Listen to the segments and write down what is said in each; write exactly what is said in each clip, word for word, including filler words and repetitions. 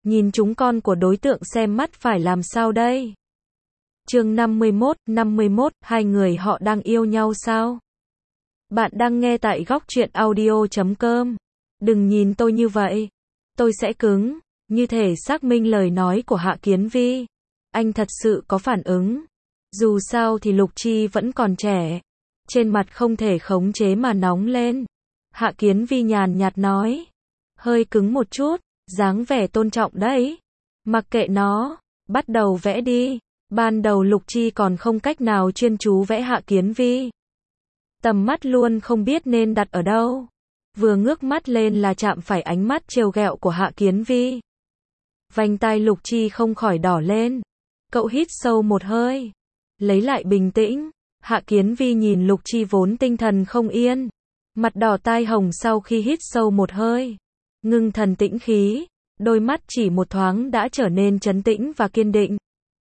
Nhìn chúng con của đối tượng xem mắt phải làm sao đây? Chương năm mươi mốt, năm mươi mốt, hai người họ đang yêu nhau sao? Bạn đang nghe tại góc truyện audio chấm com. Đừng nhìn tôi như vậy. Tôi sẽ cứng, như thể xác minh lời nói của Hạ Kiến Vi. Anh thật sự có phản ứng. Dù sao thì Lục Chi vẫn còn trẻ. Trên mặt không thể khống chế mà nóng lên. Hạ Kiến Vi nhàn nhạt nói. Hơi cứng một chút, dáng vẻ tôn trọng đấy. Mặc kệ nó, bắt đầu vẽ đi. Ban đầu Lục Chi còn không cách nào chuyên chú vẽ Hạ Kiến Vi. Tầm mắt luôn không biết nên đặt ở đâu. Vừa ngước mắt lên là chạm phải ánh mắt trêu ghẹo của Hạ Kiến Vi. Vành tai Lục Chi không khỏi đỏ lên. Cậu hít sâu một hơi. Lấy lại bình tĩnh. Hạ Kiến Vi nhìn Lục Chi vốn tinh thần không yên. Mặt đỏ tai hồng sau khi hít sâu một hơi. Ngưng thần tĩnh khí. Đôi mắt chỉ một thoáng đã trở nên trấn tĩnh và kiên định.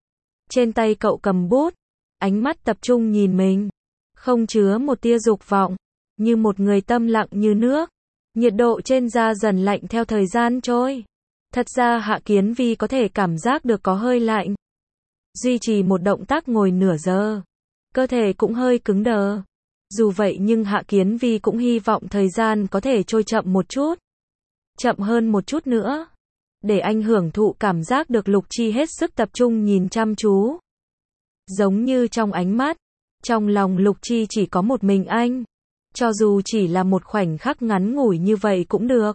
Trên tay cậu cầm bút. Ánh mắt tập trung nhìn mình. Không chứa một tia dục vọng. Như một người tâm lặng như nước. Nhiệt độ trên da dần lạnh theo thời gian trôi. Thật ra Hạ Kiến Vi có thể cảm giác được có hơi lạnh. Duy trì một động tác ngồi nửa giờ. Cơ thể cũng hơi cứng đờ. Dù vậy nhưng Hạ Kiến Vi cũng hy vọng thời gian có thể trôi chậm một chút. Chậm hơn một chút nữa. Để anh hưởng thụ cảm giác được Lục Chi hết sức tập trung nhìn chăm chú. Giống như trong ánh mắt. Trong lòng Lục Chi chỉ có một mình anh. Cho dù chỉ là một khoảnh khắc ngắn ngủi như vậy cũng được.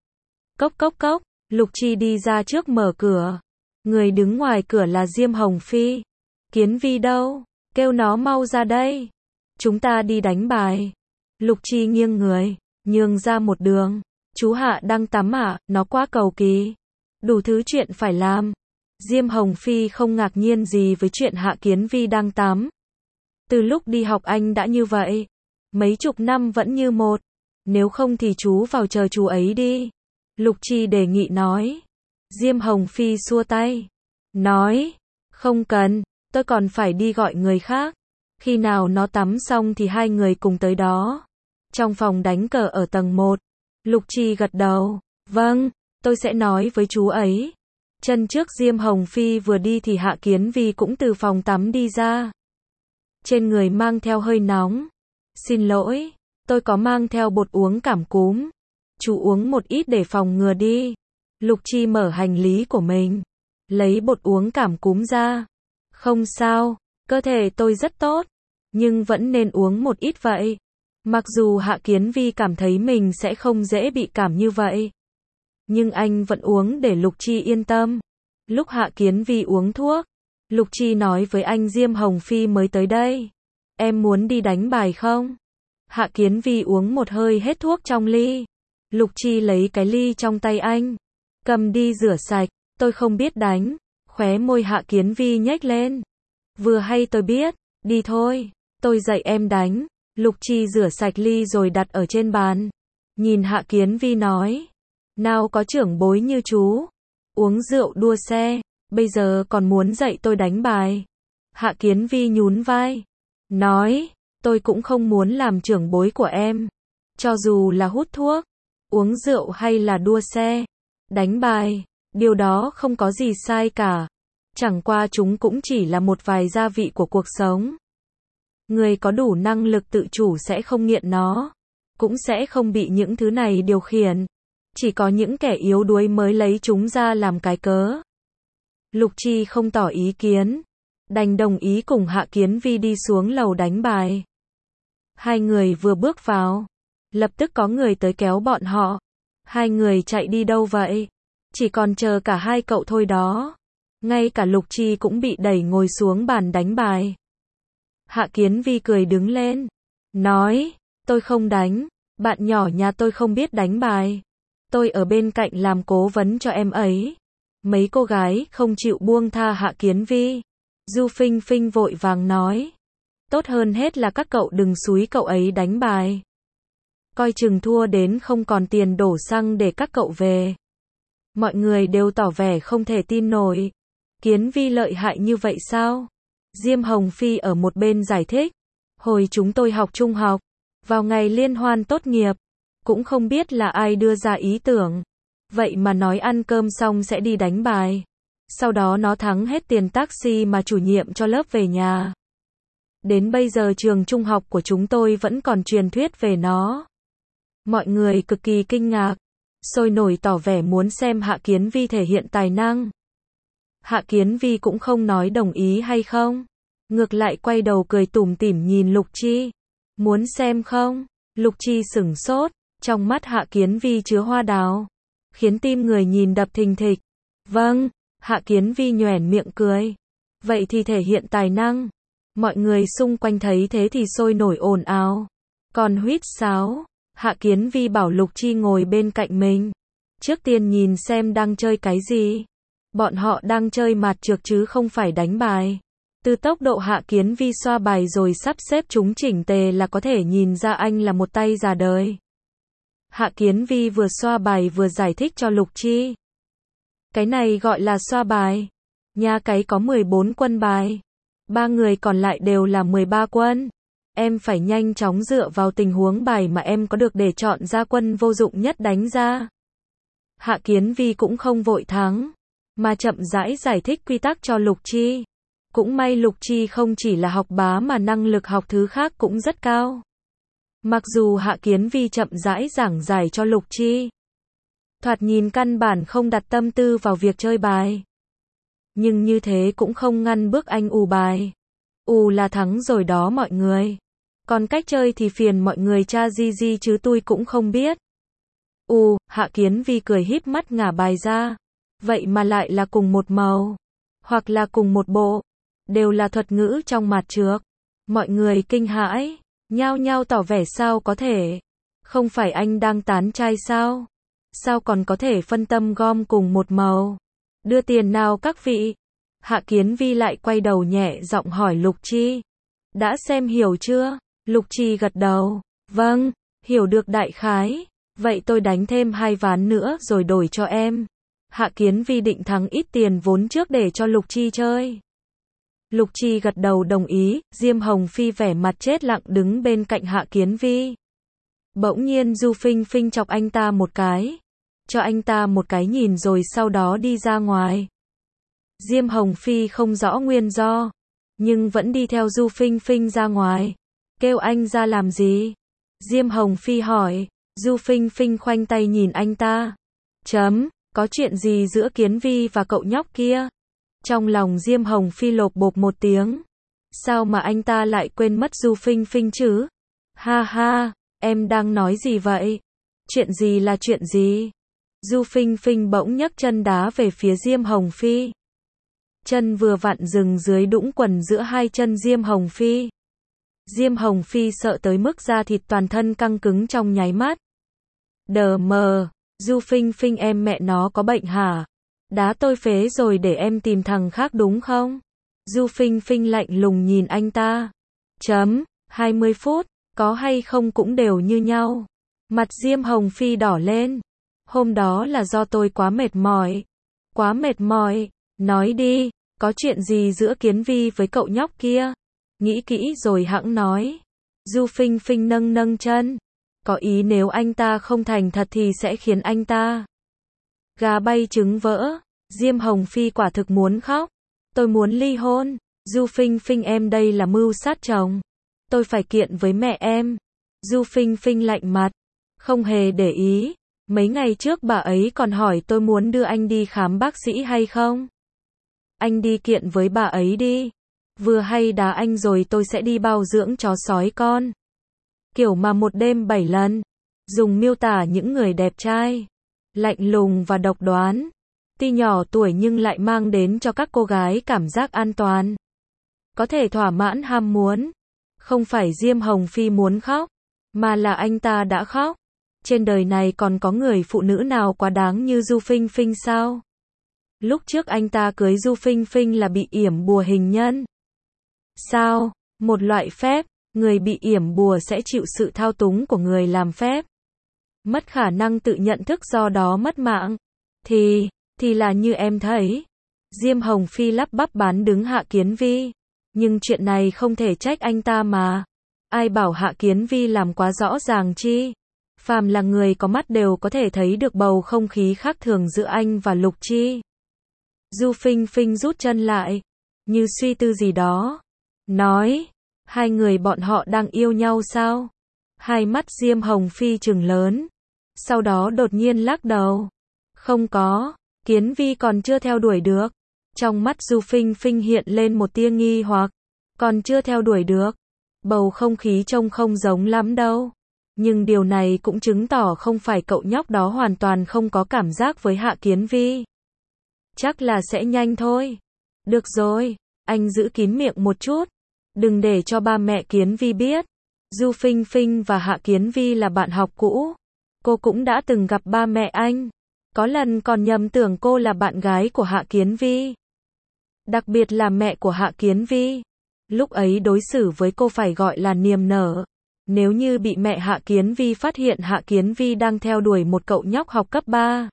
Cốc cốc cốc. Lục Chi đi ra trước mở cửa. Người đứng ngoài cửa là Diêm Hồng Phi. Kiến Vi đâu? Kêu nó mau ra đây. Chúng ta đi đánh bài. Lục Chi nghiêng người, nhường ra một đường. Chú Hạ đang tắm à, nó quá cầu kỳ. Đủ thứ chuyện phải làm. Diêm Hồng Phi không ngạc nhiên gì với chuyện Hạ Kiến Vi đang tắm. Từ lúc đi học anh đã như vậy. Mấy chục năm vẫn như một. Nếu không thì chú vào chờ chú ấy đi. Lục Chi đề nghị nói. Diêm Hồng Phi xua tay. Nói. Không cần, tôi còn phải đi gọi người khác. Khi nào nó tắm xong thì hai người cùng tới đó. Trong phòng đánh cờ ở tầng một. Lục Chi gật đầu. Vâng, tôi sẽ nói với chú ấy. Chân trước Diêm Hồng Phi vừa đi thì Hạ Kiến Vi cũng từ phòng tắm đi ra. Trên người mang theo hơi nóng. Xin lỗi, tôi có mang theo bột uống cảm cúm. Chú uống một ít để phòng ngừa đi. Lục Chi mở hành lý của mình. Lấy bột uống cảm cúm ra. Không sao, cơ thể tôi rất tốt. Nhưng vẫn nên uống một ít vậy. Mặc dù Hạ Kiến Vi cảm thấy mình sẽ không dễ bị cảm như vậy. Nhưng anh vẫn uống để Lục Chi yên tâm. Lúc Hạ Kiến Vi uống thuốc. Lục Chi nói với anh Diêm Hồng Phi mới tới đây. Em muốn đi đánh bài không? Hạ Kiến Vi uống một hơi hết thuốc trong ly. Lục Chi lấy cái ly trong tay anh. Cầm đi rửa sạch. Tôi không biết đánh. Khóe môi Hạ Kiến Vi nhếch lên. Vừa hay tôi biết. Đi thôi. Tôi dạy em đánh. Lục Chi rửa sạch ly rồi đặt ở trên bàn. Nhìn Hạ Kiến Vi nói. Nào có trưởng bối như chú. Uống rượu đua xe. Bây giờ còn muốn dạy tôi đánh bài. Hạ Kiến Vi nhún vai. Nói. Tôi cũng không muốn làm trưởng bối của em. Cho dù là hút thuốc. Uống rượu hay là đua xe. Đánh bài. Điều đó không có gì sai cả. Chẳng qua chúng cũng chỉ là một vài gia vị của cuộc sống. Người có đủ năng lực tự chủ sẽ không nghiện nó. Cũng sẽ không bị những thứ này điều khiển. Chỉ có những kẻ yếu đuối mới lấy chúng ra làm cái cớ. Lục Chi không tỏ ý kiến. Đành đồng ý cùng Hạ Kiến Vi đi xuống lầu đánh bài. Hai người vừa bước vào. Lập tức có người tới kéo bọn họ. Hai người chạy đi đâu vậy? Chỉ còn chờ cả hai cậu thôi đó. Ngay cả Lục Chi cũng bị đẩy ngồi xuống bàn đánh bài. Hạ Kiến Vi cười đứng lên. Nói, tôi không đánh. Bạn nhỏ nhà tôi không biết đánh bài. Tôi ở bên cạnh làm cố vấn cho em ấy. Mấy cô gái không chịu buông tha Hạ Kiến Vi. Du Phinh Phinh vội vàng nói. Tốt hơn hết là các cậu đừng xúi cậu ấy đánh bài. Coi chừng thua đến không còn tiền đổ xăng để các cậu về. Mọi người đều tỏ vẻ không thể tin nổi. Kiến Vi lợi hại như vậy sao? Diêm Hồng Phi ở một bên giải thích. Hồi chúng tôi học trung học. Vào ngày liên hoan tốt nghiệp. Cũng không biết là ai đưa ra ý tưởng. Vậy mà nói ăn cơm xong sẽ đi đánh bài. Sau đó nó thắng hết tiền taxi mà chủ nhiệm cho lớp về nhà. Đến bây giờ trường trung học của chúng tôi vẫn còn truyền thuyết về nó. Mọi người cực kỳ kinh ngạc, sôi nổi tỏ vẻ muốn xem Hạ Kiến Vi thể hiện tài năng. Hạ Kiến Vi cũng không nói đồng ý hay không. Ngược lại quay đầu cười tủm tỉm nhìn Lục Chi. Muốn xem không? Lục Chi sửng sốt, trong mắt Hạ Kiến Vi chứa hoa đào, khiến tim người nhìn đập thình thịch. Vâng, Hạ Kiến Vi nhoẻn miệng cười. Vậy thì thể hiện tài năng. Mọi người xung quanh thấy thế thì sôi nổi ồn ào. Còn huýt sáo, Hạ Kiến Vi bảo Lục Chi ngồi bên cạnh mình. Trước tiên nhìn xem đang chơi cái gì. Bọn họ đang chơi mạt trược chứ không phải đánh bài. Từ tốc độ Hạ Kiến Vi xoa bài rồi sắp xếp chúng chỉnh tề là có thể nhìn ra anh là một tay già đời. Hạ Kiến Vi vừa xoa bài vừa giải thích cho Lục Chi. Cái này gọi là xoa bài. Nhà cái có mười bốn quân bài. Ba người còn lại đều là mười ba quân. Em phải nhanh chóng dựa vào tình huống bài mà em có được để chọn ra quân vô dụng nhất đánh ra. Hạ Kiến Vi cũng không vội thắng, mà chậm rãi giải thích quy tắc cho Lục Chi. Cũng may Lục Chi không chỉ là học bá mà năng lực học thứ khác cũng rất cao. Mặc dù Hạ Kiến Vi chậm rãi giảng giải cho Lục Chi, thoạt nhìn căn bản không đặt tâm tư vào việc chơi bài. Nhưng như thế cũng không ngăn bước anh ù bài. Ù là thắng rồi đó mọi người. Còn cách chơi thì phiền mọi người tra di di chứ tôi cũng không biết. Ù, Hạ Kiến Vi cười híp mắt ngả bài ra. Vậy mà lại là cùng một màu. Hoặc là cùng một bộ. Đều là thuật ngữ trong mạt trược. Mọi người kinh hãi, nhao nhao tỏ vẻ sao có thể. Không phải anh đang tán trai sao? Sao còn có thể phân tâm gom cùng một màu? Đưa tiền nào các vị? Hạ Kiến Vi lại quay đầu nhẹ giọng hỏi Lục Chi. Đã xem hiểu chưa? Lục Chi gật đầu. Vâng, hiểu được đại khái. Vậy tôi đánh thêm hai ván nữa rồi đổi cho em. Hạ Kiến Vi định thắng ít tiền vốn trước để cho Lục Chi chơi. Lục Chi gật đầu đồng ý, Diêm Hồng Phi vẻ mặt chết lặng đứng bên cạnh Hạ Kiến Vi. Bỗng nhiên Du Phinh Phinh chọc anh ta một cái. Cho anh ta một cái nhìn rồi sau đó đi ra ngoài. Diêm Hồng Phi không rõ nguyên do, nhưng vẫn đi theo Du Phinh Phinh ra ngoài. Kêu anh ra làm gì? Diêm Hồng Phi hỏi. Du Phinh Phinh khoanh tay nhìn anh ta. Chấm, có chuyện gì giữa Kiến Vi và cậu nhóc kia? Trong lòng Diêm Hồng Phi lộp bộp một tiếng. Sao mà anh ta lại quên mất Du Phinh Phinh chứ? Ha ha, em đang nói gì vậy? Chuyện gì là chuyện gì? Du Phinh Phinh bỗng nhấc chân đá về phía Diêm Hồng Phi. Chân vừa vặn dừng dưới đũng quần giữa hai chân Diêm Hồng Phi. Diêm Hồng Phi sợ tới mức da thịt toàn thân căng cứng trong nháy mắt. Đờ mờ, Du Phinh Phinh em mẹ nó có bệnh hả? Đá tôi phế rồi để em tìm thằng khác đúng không? Du Phinh Phinh lạnh lùng nhìn anh ta. Chấm, hai mươi phút, có hay không cũng đều như nhau. Mặt Diêm Hồng Phi đỏ lên. Hôm đó là do tôi quá mệt mỏi. Quá mệt mỏi, nói đi, có chuyện gì giữa Kiến Vi với cậu nhóc kia? Nghĩ kỹ rồi hẵng nói. Du Phinh Phinh nâng nâng chân. Có ý nếu anh ta không thành thật thì sẽ khiến anh ta gà bay trứng vỡ. Diêm Hồng Phi quả thực muốn khóc. Tôi muốn ly hôn. Du Phinh Phinh em đây là mưu sát chồng. Tôi phải kiện với mẹ em. Du Phinh Phinh lạnh mặt. Không hề để ý. Mấy ngày trước bà ấy còn hỏi tôi muốn đưa anh đi khám bác sĩ hay không. Anh đi kiện với bà ấy đi. Vừa hay đá anh rồi tôi sẽ đi bao dưỡng chó sói con. Kiểu mà một đêm bảy lần. Dùng miêu tả những người đẹp trai, lạnh lùng và độc đoán. Tuy nhỏ tuổi nhưng lại mang đến cho các cô gái cảm giác an toàn. Có thể thỏa mãn ham muốn. Không phải Diêm Hồng Phi muốn khóc, mà là anh ta đã khóc. Trên đời này còn có người phụ nữ nào quá đáng như Du Phinh Phinh sao? Lúc trước anh ta cưới Du Phinh Phinh là bị yểm bùa hình nhân. Sao? Một loại phép, người bị yểm bùa sẽ chịu sự thao túng của người làm phép. Mất khả năng tự nhận thức do đó mất mạng. Thì, thì là như em thấy. Diêm Hồng Phi lắp bắp bán đứng Hạ Kiến Vi. Nhưng chuyện này không thể trách anh ta mà. Ai bảo Hạ Kiến Vi làm quá rõ ràng chi? Phàm là người có mắt đều có thể thấy được bầu không khí khác thường giữa anh và Lục Chi. Du Phinh Phinh rút chân lại, như suy tư gì đó. Nói, hai người bọn họ đang yêu nhau sao? Hai mắt Diêm Hồng Phi trừng lớn. Sau đó đột nhiên lắc đầu. Không có, Kiến Vi còn chưa theo đuổi được. Trong mắt Du Phinh Phinh hiện lên một tia nghi hoặc. Còn chưa theo đuổi được. Bầu không khí trông không giống lắm đâu. Nhưng điều này cũng chứng tỏ không phải cậu nhóc đó hoàn toàn không có cảm giác với Hạ Kiến Vi. Chắc là sẽ nhanh thôi. Được rồi, anh giữ kín miệng một chút. Đừng để cho ba mẹ Kiến Vi biết. Du Phinh Phinh và Hạ Kiến Vi là bạn học cũ. Cô cũng đã từng gặp ba mẹ anh. Có lần còn nhầm tưởng cô là bạn gái của Hạ Kiến Vi. Đặc biệt là mẹ của Hạ Kiến Vi. Lúc ấy đối xử với cô phải gọi là niềm nở. Nếu như bị mẹ Hạ Kiến Vi phát hiện Hạ Kiến Vi đang theo đuổi một cậu nhóc học cấp ba,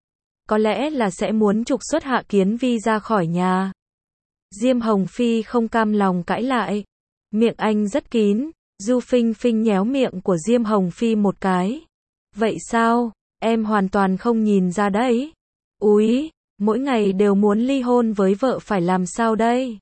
có lẽ là sẽ muốn trục xuất Hạ Kiến Vi ra khỏi nhà. Diêm Hồng Phi không cam lòng cãi lại. Miệng anh rất kín. Du Phinh Phinh nhéo miệng của Diêm Hồng Phi một cái. Vậy sao? Em hoàn toàn không nhìn ra đấy. Úi, mỗi ngày đều muốn ly hôn với vợ phải làm sao đây?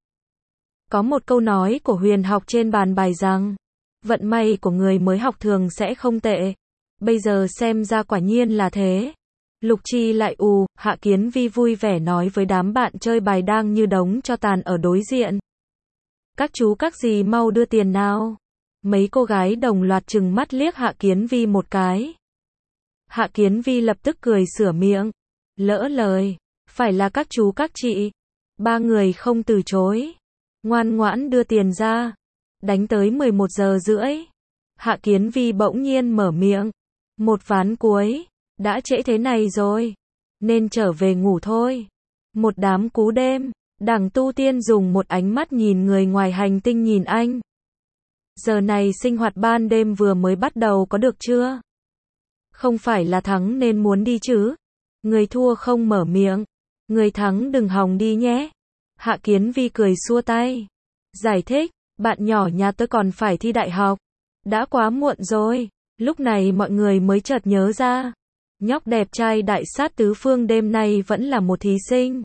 Có một câu nói của Huyền học trên bàn bài rằng, vận may của người mới học thường sẽ không tệ. Bây giờ xem ra quả nhiên là thế. Lục Chi lại ù, Hạ Kiến Vi vui vẻ nói với đám bạn chơi bài đang như đống tro tàn ở đối diện. Các chú các dì mau đưa tiền nào. Mấy cô gái đồng loạt trừng mắt liếc Hạ Kiến Vi một cái. Hạ Kiến Vi lập tức cười sửa miệng. Lỡ lời, phải là các chú các chị. Ba người không từ chối. Ngoan ngoãn đưa tiền ra. Đánh tới mười một giờ rưỡi. Hạ Kiến Vi bỗng nhiên mở miệng. Một ván cuối. Đã trễ thế này rồi. Nên trở về ngủ thôi. Một đám cú đêm. Đảng Tu Tiên dùng một ánh mắt nhìn người ngoài hành tinh nhìn anh. Giờ này sinh hoạt ban đêm vừa mới bắt đầu có được chưa? Không phải là thắng nên muốn đi chứ? Người thua không mở miệng. Người thắng đừng hòng đi nhé. Hạ Kiến Vi cười xua tay. Giải thích, bạn nhỏ nhà tôi còn phải thi đại học. Đã quá muộn rồi. Lúc này mọi người mới chợt nhớ ra. Nhóc đẹp trai đại sát tứ phương đêm nay vẫn là một thí sinh.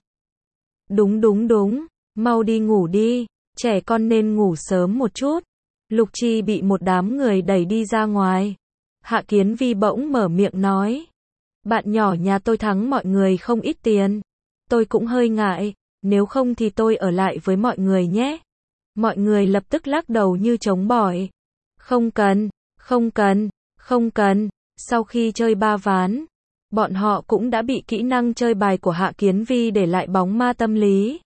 Đúng đúng đúng, mau đi ngủ đi. Trẻ con nên ngủ sớm một chút. Lục Chi bị một đám người đẩy đi ra ngoài. Hạ Kiến Vi bỗng mở miệng nói. Bạn nhỏ nhà tôi thắng mọi người không ít tiền. Tôi cũng hơi ngại, nếu không thì tôi ở lại với mọi người nhé. Mọi người lập tức lắc đầu như trống bỏi. Không cần, không cần, không cần. Sau khi chơi ba ván, bọn họ cũng đã bị kỹ năng chơi bài của Hạ Kiến Vi để lại bóng ma tâm lý.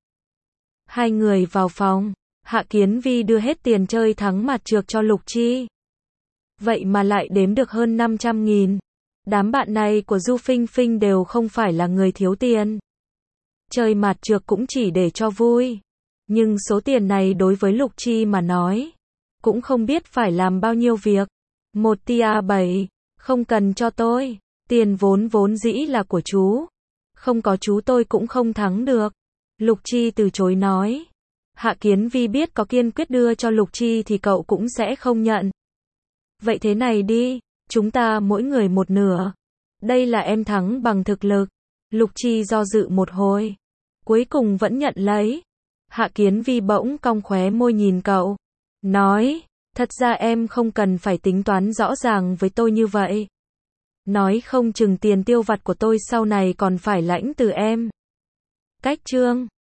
Hai người vào phòng. Hạ Kiến Vi đưa hết tiền chơi thắng mặt trược cho Lục Chi. Vậy mà lại đếm được hơn năm trăm nghìn. Đám bạn này của Du Phinh Phinh đều không phải là người thiếu tiền. Chơi mặt trược cũng chỉ để cho vui. Nhưng số tiền này đối với Lục Chi mà nói, cũng không biết phải làm bao nhiêu việc. Một tia bảy, không cần cho tôi. Tiền vốn vốn dĩ là của chú. Không có chú tôi cũng không thắng được. Lục Chi từ chối nói. Hạ Kiến Vi biết có kiên quyết đưa cho Lục Chi thì cậu cũng sẽ không nhận. Vậy thế này đi, chúng ta mỗi người một nửa. Đây là em thắng bằng thực lực. Lục Chi do dự một hồi. Cuối cùng vẫn nhận lấy. Hạ Kiến Vi bỗng cong khóe môi nhìn cậu. Nói, thật ra em không cần phải tính toán rõ ràng với tôi như vậy. Nói không chừng tiền tiêu vặt của tôi sau này còn phải lãnh từ em. Cách chương